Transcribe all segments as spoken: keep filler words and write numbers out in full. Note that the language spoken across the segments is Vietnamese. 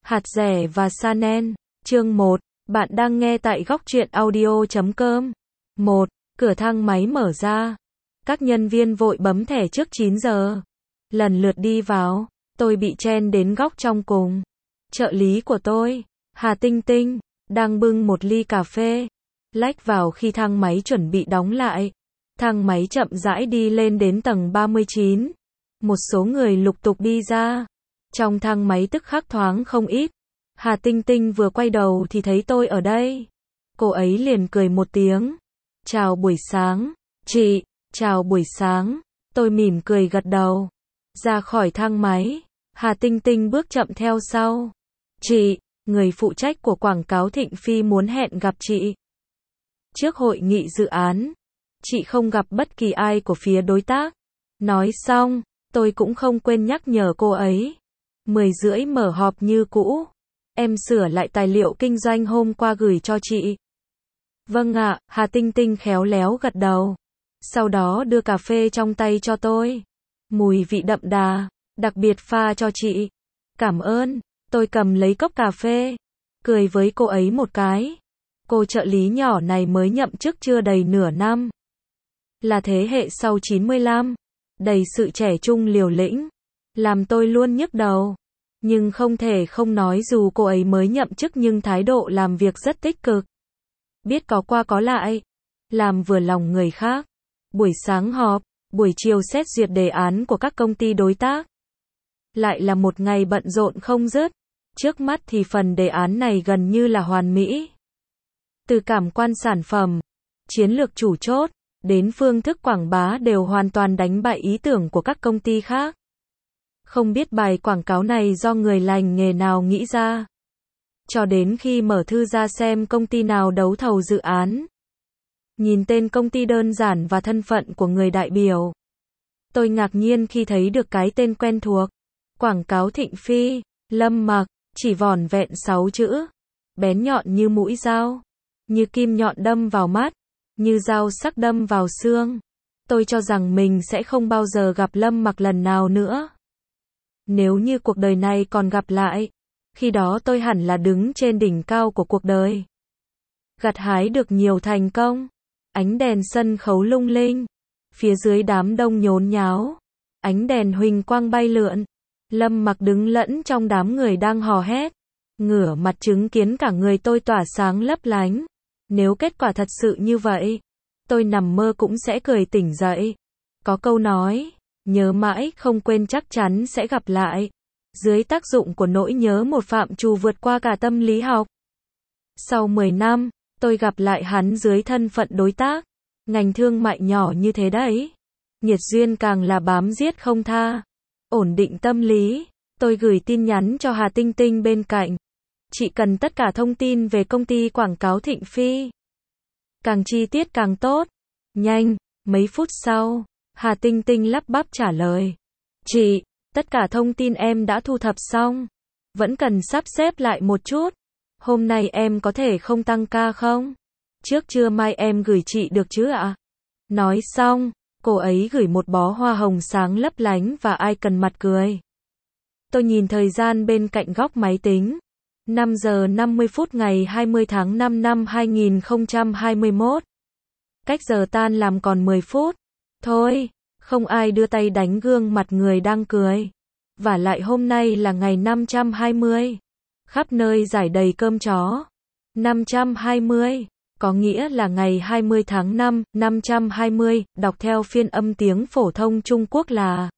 Hạt dẻ và sa nen. Chương một. Bạn đang nghe tại góc truyện audio chấm com. một. Cửa thang máy mở ra. Các nhân viên vội bấm thẻ trước chín giờ. Lần lượt đi vào. Tôi bị chen đến góc trong cùng. Trợ lý của tôi, Hà Tinh Tinh, đang bưng một ly cà phê. Lách vào khi thang máy chuẩn bị đóng lại. Thang máy chậm rãi đi lên đến tầng ba mươi chín. Một số người lục tục đi ra. Trong thang máy tức khắc thoáng không ít. Hà Tinh Tinh vừa quay đầu thì thấy tôi ở đây. Cô ấy liền cười một tiếng. Chào buổi sáng, chị, chào buổi sáng. Tôi mỉm cười gật đầu. Ra khỏi thang máy, Hà Tinh Tinh bước chậm theo sau. Chị, người phụ trách của quảng cáo Thịnh Phi muốn hẹn gặp chị. Trước hội nghị dự án, chị không gặp bất kỳ ai của phía đối tác. Nói xong, tôi cũng không quên nhắc nhở cô ấy. Mười rưỡi mở họp như cũ. Em sửa lại tài liệu kinh doanh hôm qua gửi cho chị. Vâng ạ, Hà Tinh Tinh khéo léo gật đầu. Sau đó đưa cà phê trong tay cho tôi. Mùi vị đậm đà, đặc biệt pha cho chị. Cảm ơn, tôi cầm lấy cốc cà phê. Cười với cô ấy một cái. Cô trợ lý nhỏ này mới nhậm chức chưa đầy nửa năm. Là thế hệ sau chín mươi lăm. Đầy sự trẻ trung liều lĩnh. Làm tôi luôn nhức đầu. Nhưng không thể không nói dù cô ấy mới nhậm chức nhưng thái độ làm việc rất tích cực. Biết có qua có lại. Làm vừa lòng người khác. Buổi sáng họp, buổi chiều xét duyệt đề án của các công ty đối tác. Lại là một ngày bận rộn không dứt. Trước mắt thì phần đề án này gần như là hoàn mỹ. Từ cảm quan sản phẩm, chiến lược chủ chốt, đến phương thức quảng bá đều hoàn toàn đánh bại ý tưởng của các công ty khác. Không biết bài quảng cáo này do người lành nghề nào nghĩ ra. Cho đến khi mở thư ra xem công ty nào đấu thầu dự án. Nhìn tên công ty đơn giản và thân phận của người đại biểu. Tôi ngạc nhiên khi thấy được cái tên quen thuộc. Quảng cáo Thịnh Phi, Lâm Mặc, chỉ vỏn vẹn sáu chữ. Bén nhọn như mũi dao. Như kim nhọn đâm vào mắt. Như dao sắc đâm vào xương. Tôi cho rằng mình sẽ không bao giờ gặp Lâm Mặc lần nào nữa. Nếu như cuộc đời này còn gặp lại, khi đó tôi hẳn là đứng trên đỉnh cao của cuộc đời. Gặt hái được nhiều thành công. Ánh đèn sân khấu lung linh. Phía dưới đám đông nhốn nháo. Ánh đèn huỳnh quang bay lượn. Lâm Mặc đứng lẫn trong đám người đang hò hét. Ngửa mặt chứng kiến cả người tôi tỏa sáng lấp lánh. Nếu kết quả thật sự như vậy, tôi nằm mơ cũng sẽ cười tỉnh dậy. Có câu nói, nhớ mãi không quên chắc chắn sẽ gặp lại. Dưới tác dụng của nỗi nhớ một phạm trù vượt qua cả tâm lý học. Sau mười năm, tôi gặp lại hắn dưới thân phận đối tác. Ngành thương mại nhỏ như thế đấy. Nghiệt duyên càng là bám giết không tha. Ổn định tâm lý, tôi gửi tin nhắn cho Hà Tinh Tinh bên cạnh. Chị cần tất cả thông tin về công ty quảng cáo Thịnh Phi. Càng chi tiết càng tốt. Nhanh, mấy phút sau, Hà Tinh Tinh lắp bắp trả lời. Chị, tất cả thông tin em đã thu thập xong. Vẫn cần sắp xếp lại một chút. Hôm nay em có thể không tăng ca không? Trước trưa mai em gửi chị được chứ ạ? Nói xong, cô ấy gửi một bó hoa hồng sáng lấp lánh và icon mặt cười. Tôi nhìn thời gian bên cạnh góc máy tính. năm giờ năm mươi phút ngày hai mươi tháng năm năm hai nghìn không trăm hai mươi mốt. Cách giờ tan làm còn mười phút. Thôi, không ai đưa tay đánh gương mặt người đang cười. Vả lại hôm nay là ngày năm trăm hai mươi. Khắp nơi rải đầy cơm chó. năm trăm hai mươi, có nghĩa là ngày hai mươi tháng năm, năm trăm hai mươi, đọc theo phiên âm tiếng phổ thông Trung Quốc là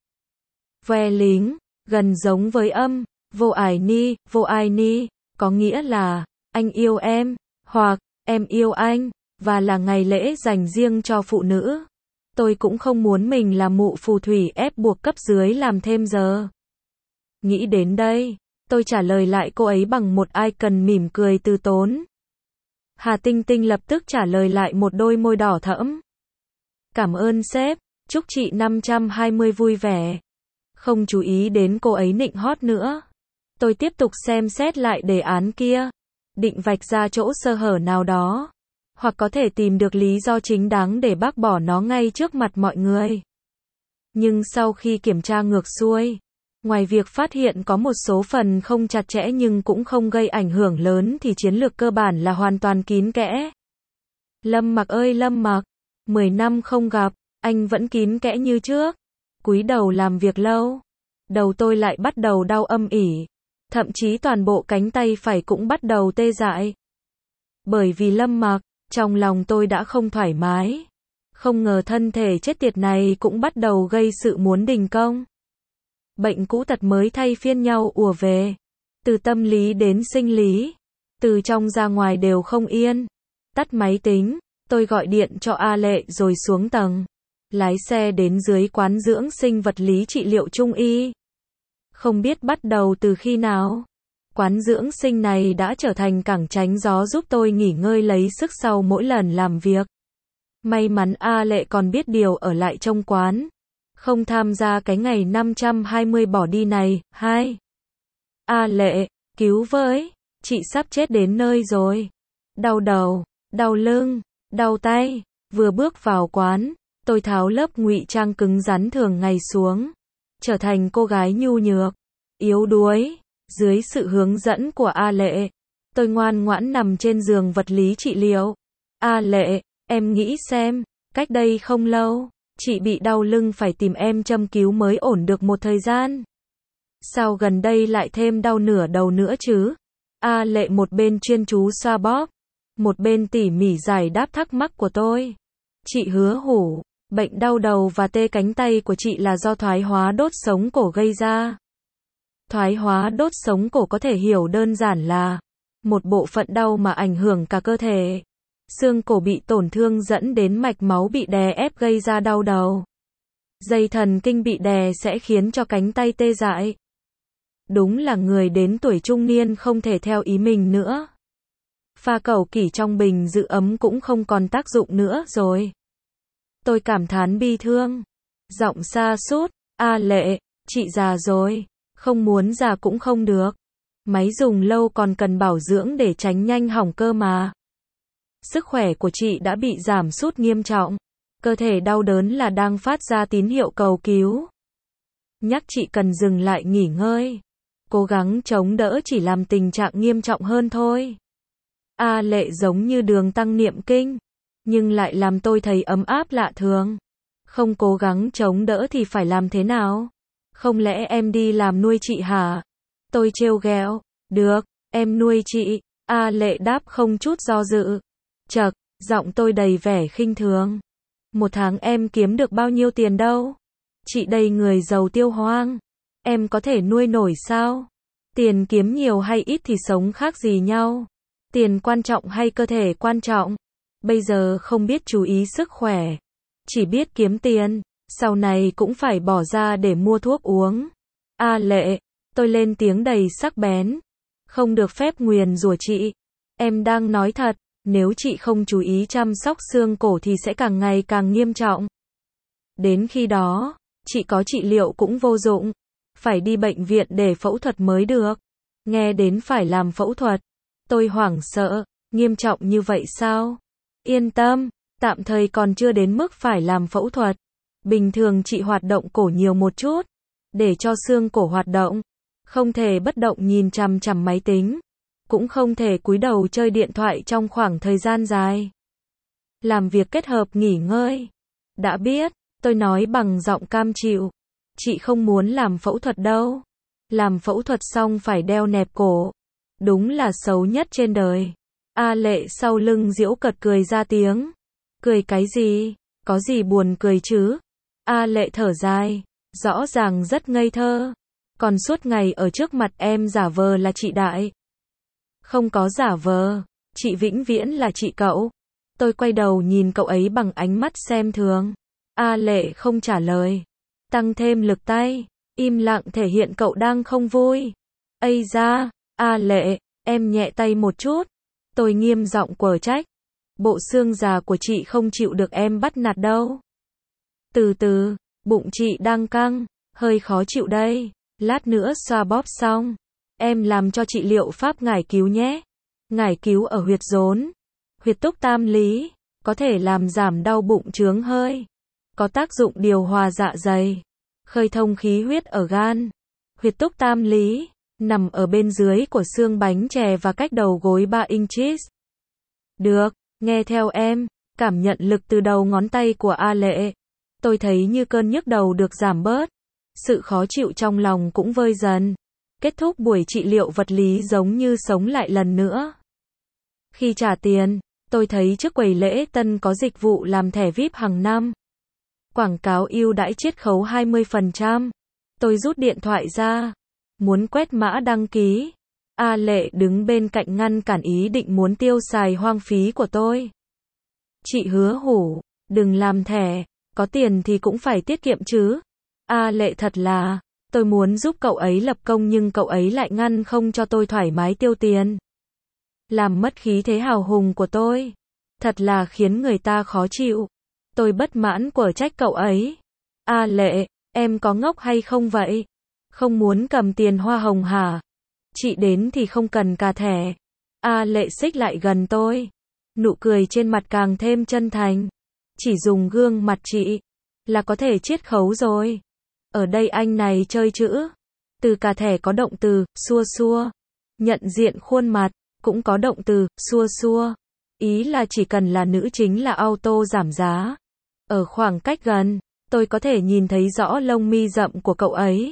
ve lính, gần giống với âm vô ải ni, vô ai ni, có nghĩa là anh yêu em, hoặc em yêu anh, và là ngày lễ dành riêng cho phụ nữ. Tôi cũng không muốn mình là mụ phù thủy ép buộc cấp dưới làm thêm giờ. Nghĩ đến đây, tôi trả lời lại cô ấy bằng một icon mỉm cười từ tốn. Hà Tinh Tinh lập tức trả lời lại một đôi môi đỏ thẫm. Cảm ơn sếp, chúc chị năm trăm hai mươi vui vẻ. Không chú ý đến cô ấy nịnh hót nữa. Tôi tiếp tục xem xét lại đề án kia. Định vạch ra chỗ sơ hở nào đó. Hoặc có thể tìm được lý do chính đáng để bác bỏ nó ngay trước mặt mọi người. Nhưng sau khi kiểm tra ngược xuôi, Ngoài việc phát hiện có một số phần không chặt chẽ nhưng cũng không gây ảnh hưởng lớn thì chiến lược cơ bản là hoàn toàn kín kẽ. Lâm Mặc ơi Lâm Mặc, mười năm không gặp, anh vẫn kín kẽ như trước. Cúi đầu làm việc lâu, đầu tôi lại bắt đầu đau âm ỉ, thậm chí toàn bộ cánh tay phải cũng bắt đầu tê dại. Bởi vì Lâm Mặc, trong lòng tôi đã không thoải mái. Không ngờ thân thể chết tiệt này cũng bắt đầu gây sự muốn đình công. Bệnh cũ tật mới thay phiên nhau ùa về. Từ tâm lý đến sinh lý. Từ trong ra ngoài đều không yên. Tắt máy tính, tôi gọi điện cho A Lệ rồi xuống tầng. Lái xe đến dưới quán dưỡng sinh vật lý trị liệu Trung y. Không biết bắt đầu từ khi nào, quán dưỡng sinh này đã trở thành cảng tránh gió giúp tôi nghỉ ngơi lấy sức sau mỗi lần làm việc. May mắn A Lệ còn biết điều ở lại trong quán, không tham gia cái ngày năm trăm hai mươi bỏ đi này. Hai. A Lệ, cứu với, chị sắp chết đến nơi rồi. Đau đầu, đau lưng, đau tay. Vừa bước vào quán, tôi tháo lớp ngụy trang cứng rắn thường ngày xuống, trở thành cô gái nhu nhược, yếu đuối. Dưới sự hướng dẫn của A Lệ, tôi ngoan ngoãn nằm trên giường vật lý trị liệu. A Lệ, em nghĩ xem, cách đây không lâu, chị bị đau lưng phải tìm em châm cứu mới ổn được một thời gian. Sao gần đây lại thêm đau nửa đầu nữa chứ? A Lệ một bên chuyên chú xoa bóp, một bên tỉ mỉ giải đáp thắc mắc của tôi. Chị hứa hủ, bệnh đau đầu và tê cánh tay của chị là do thoái hóa đốt sống cổ gây ra. Thoái hóa đốt sống cổ có thể hiểu đơn giản là một bộ phận đau mà ảnh hưởng cả cơ thể. Xương cổ bị tổn thương dẫn đến mạch máu bị đè ép gây ra đau đầu. Dây thần kinh bị đè sẽ khiến cho cánh tay tê dại. Đúng là người đến tuổi trung niên không thể theo ý mình nữa. Pha cẩu kỷ trong bình giữ ấm cũng không còn tác dụng nữa rồi. Tôi cảm thán bi thương. Giọng sa sút, A Lệ, chị già rồi, không muốn già cũng không được. Máy dùng lâu còn cần bảo dưỡng để tránh nhanh hỏng cơ mà. Sức khỏe của chị đã bị giảm sút nghiêm trọng. Cơ thể đau đớn là đang phát ra tín hiệu cầu cứu. Nhắc chị cần dừng lại nghỉ ngơi. Cố gắng chống đỡ chỉ làm tình trạng nghiêm trọng hơn thôi. A Lệ giống như đường tăng niệm kinh, nhưng lại làm tôi thấy ấm áp lạ thường. Không cố gắng chống đỡ thì phải làm thế nào? Không lẽ em đi làm nuôi chị hả? Tôi trêu ghẹo. Được, em nuôi chị. A Lệ đáp không chút do dự. Chậc, giọng tôi đầy vẻ khinh thường. Một tháng em kiếm được bao nhiêu tiền đâu? Chị đây người giàu tiêu hoang. Em có thể nuôi nổi sao? Tiền kiếm nhiều hay ít thì sống khác gì nhau? Tiền quan trọng hay cơ thể quan trọng? Bây giờ không biết chú ý sức khỏe, chỉ biết kiếm tiền, sau này cũng phải bỏ ra để mua thuốc uống. A Lệ, tôi lên tiếng đầy sắc bén. Không được phép nguyền rủa chị. Em đang nói thật, nếu chị không chú ý chăm sóc xương cổ thì sẽ càng ngày càng nghiêm trọng. Đến khi đó, chị có trị liệu cũng vô dụng. Phải đi bệnh viện để phẫu thuật mới được. Nghe đến phải làm phẫu thuật, tôi hoảng sợ. Nghiêm trọng như vậy sao? Yên tâm, tạm thời còn chưa đến mức phải làm phẫu thuật. Bình thường chị hoạt động cổ nhiều một chút, để cho xương cổ hoạt động. Không thể bất động nhìn chằm chằm máy tính, cũng không thể cúi đầu chơi điện thoại trong khoảng thời gian dài. Làm việc kết hợp nghỉ ngơi. Đã biết, tôi nói bằng giọng cam chịu. Chị không muốn làm phẫu thuật đâu. Làm phẫu thuật xong phải đeo nẹp cổ. Đúng là xấu nhất trên đời. A Lệ sau lưng giễu cợt cười ra tiếng. Cười cái gì? Có gì buồn cười chứ? A Lệ thở dài. Rõ ràng rất ngây thơ. Còn suốt ngày ở trước mặt em giả vờ là chị Đại. Không có giả vờ. Chị vĩnh viễn là chị cậu. Tôi quay đầu nhìn cậu ấy bằng ánh mắt xem thường. A Lệ không trả lời. Tăng thêm lực tay. Im lặng thể hiện cậu đang không vui. Ây da, A Lệ, em nhẹ tay một chút. Tôi nghiêm giọng quở trách. Bộ xương già của chị không chịu được em bắt nạt đâu. Từ từ, bụng chị đang căng, hơi khó chịu đây. Lát nữa xoa bóp xong, em làm cho chị liệu pháp ngải cứu nhé. Ngải cứu ở huyệt rốn, huyệt túc tam lý, có thể làm giảm đau bụng chướng hơi. Có tác dụng điều hòa dạ dày, khơi thông khí huyết ở gan. huyệt túc tam lý, nằm ở bên dưới của xương bánh chè và cách đầu gối ba inches. Được, nghe theo em, cảm nhận lực từ đầu ngón tay của A Lệ. Tôi thấy như cơn nhức đầu được giảm bớt. Sự khó chịu trong lòng cũng vơi dần. Kết thúc buổi trị liệu vật lý giống như sống lại lần nữa. Khi trả tiền, tôi thấy trước quầy lễ tân có dịch vụ làm thẻ vi ai pi hàng năm. Quảng cáo ưu đãi chiết khấu hai mươi phần trăm. Tôi rút điện thoại ra, muốn quét mã đăng ký. A Lệ đứng bên cạnh ngăn cản ý định muốn tiêu xài hoang phí của tôi. Chị Hứa Hủ, đừng làm thẻ, có tiền thì cũng phải tiết kiệm chứ. A Lệ thật là, tôi muốn giúp cậu ấy lập công nhưng cậu ấy lại ngăn không cho tôi thoải mái tiêu tiền. Làm mất khí thế hào hùng của tôi. Thật là khiến người ta khó chịu. Tôi bất mãn quở trách cậu ấy. A Lệ, em có ngốc hay không vậy? Không muốn cầm tiền hoa hồng hả? Chị đến thì không cần cả thẻ. A Lệ xích lại gần tôi. Nụ cười trên mặt càng thêm chân thành. Chỉ dùng gương mặt chị là có thể chiết khấu rồi. Ở đây anh này chơi chữ. Từ cả thẻ có động từ, xua xua. Nhận diện khuôn mặt, cũng có động từ, xua xua. Ý là chỉ cần là nữ chính là auto giảm giá. Ở khoảng cách gần, tôi có thể nhìn thấy rõ lông mi rậm của cậu ấy.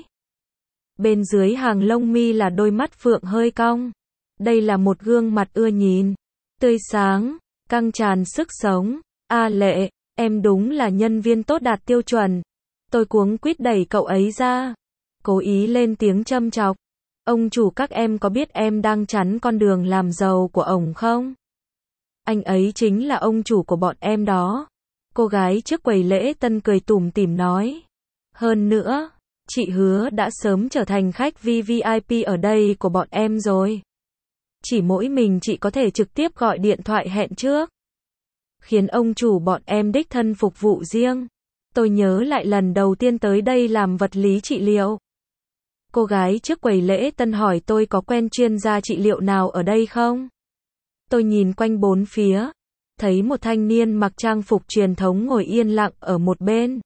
Bên dưới hàng lông mi là đôi mắt phượng hơi cong. Đây là một gương mặt ưa nhìn, tươi sáng, căng tràn sức sống. A Lệ, em đúng là nhân viên tốt đạt tiêu chuẩn. Tôi cuống quýt đẩy cậu ấy ra, cố ý lên tiếng châm chọc. Ông chủ các em có biết em đang chắn con đường làm giàu của ổng không? Anh ấy chính là ông chủ của bọn em đó. Cô gái trước quầy lễ tân cười tủm tỉm nói. Hơn nữa, chị Hứa đã sớm trở thành khách vi ai pi ở đây của bọn em rồi. Chỉ mỗi mình chị có thể trực tiếp gọi điện thoại hẹn trước. Khiến ông chủ bọn em đích thân phục vụ riêng. Tôi nhớ lại lần đầu tiên tới đây làm vật lý trị liệu. Cô gái trước quầy lễ tân hỏi tôi có quen chuyên gia trị liệu nào ở đây không? Tôi nhìn quanh bốn phía, thấy một thanh niên mặc trang phục truyền thống ngồi yên lặng ở một bên.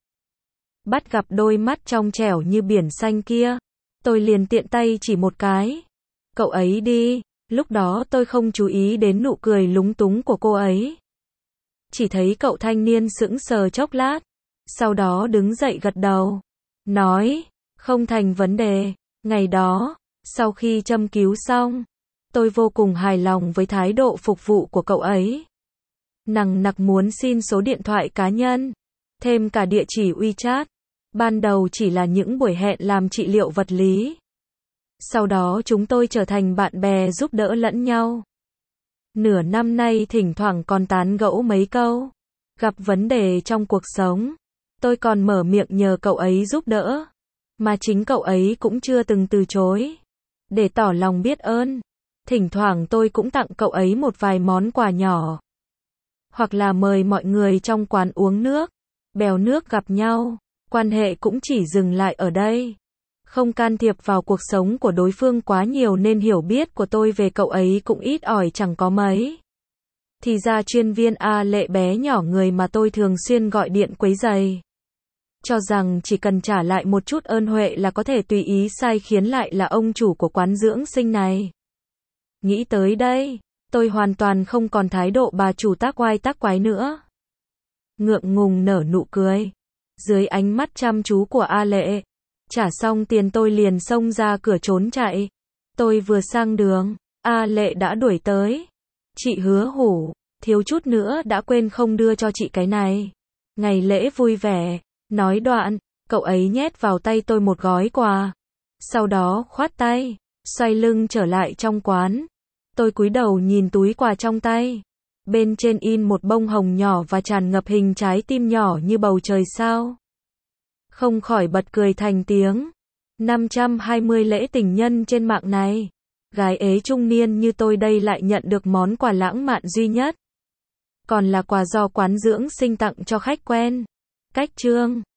Bắt gặp đôi mắt trong trẻo như biển xanh kia, tôi liền tiện tay chỉ một cái. Cậu ấy đi, lúc đó tôi không chú ý đến nụ cười lúng túng của cô ấy. Chỉ thấy cậu thanh niên sững sờ chốc lát, sau đó đứng dậy gật đầu, nói, không thành vấn đề. Ngày đó, sau khi châm cứu xong, tôi vô cùng hài lòng với thái độ phục vụ của cậu ấy. Nằng nặc muốn xin số điện thoại cá nhân, thêm cả địa chỉ WeChat. Ban đầu chỉ là những buổi hẹn làm trị liệu vật lý. Sau đó chúng tôi trở thành bạn bè giúp đỡ lẫn nhau. Nửa năm nay thỉnh thoảng còn tán gẫu mấy câu. Gặp vấn đề trong cuộc sống, tôi còn mở miệng nhờ cậu ấy giúp đỡ. Mà chính cậu ấy cũng chưa từng từ chối. Để tỏ lòng biết ơn, thỉnh thoảng tôi cũng tặng cậu ấy một vài món quà nhỏ. Hoặc là mời mọi người trong quán uống nước, bèo nước gặp nhau. Quan hệ cũng chỉ dừng lại ở đây. Không can thiệp vào cuộc sống của đối phương quá nhiều nên hiểu biết của tôi về cậu ấy cũng ít ỏi chẳng có mấy. Thì ra chuyên viên A Lệ bé nhỏ người mà tôi thường xuyên gọi điện quấy rầy. Cho rằng chỉ cần trả lại một chút ơn huệ là có thể tùy ý sai khiến lại là ông chủ của quán dưỡng sinh này. Nghĩ tới đây, tôi hoàn toàn không còn thái độ bà chủ tác oai tác quái nữa. Ngượng ngùng nở nụ cười. Dưới ánh mắt chăm chú của A Lệ, trả xong tiền tôi liền xông ra cửa trốn chạy. Tôi vừa sang đường, A Lệ đã đuổi tới. Chị Hứa Hủ, thiếu chút nữa đã quên không đưa cho chị cái này. Ngày lễ vui vẻ, nói đoạn, cậu ấy nhét vào tay tôi một gói quà. Sau đó khoát tay, xoay lưng trở lại trong quán. Tôi cúi đầu nhìn túi quà trong tay. Bên trên in một bông hồng nhỏ và tràn ngập hình trái tim nhỏ như bầu trời sao. Không khỏi bật cười thành tiếng. năm trăm hai mươi lễ tình nhân trên mạng này. Gái ế trung niên như tôi đây lại nhận được món quà lãng mạn duy nhất. Còn là quà do quán dưỡng sinh tặng cho khách quen. Cách chương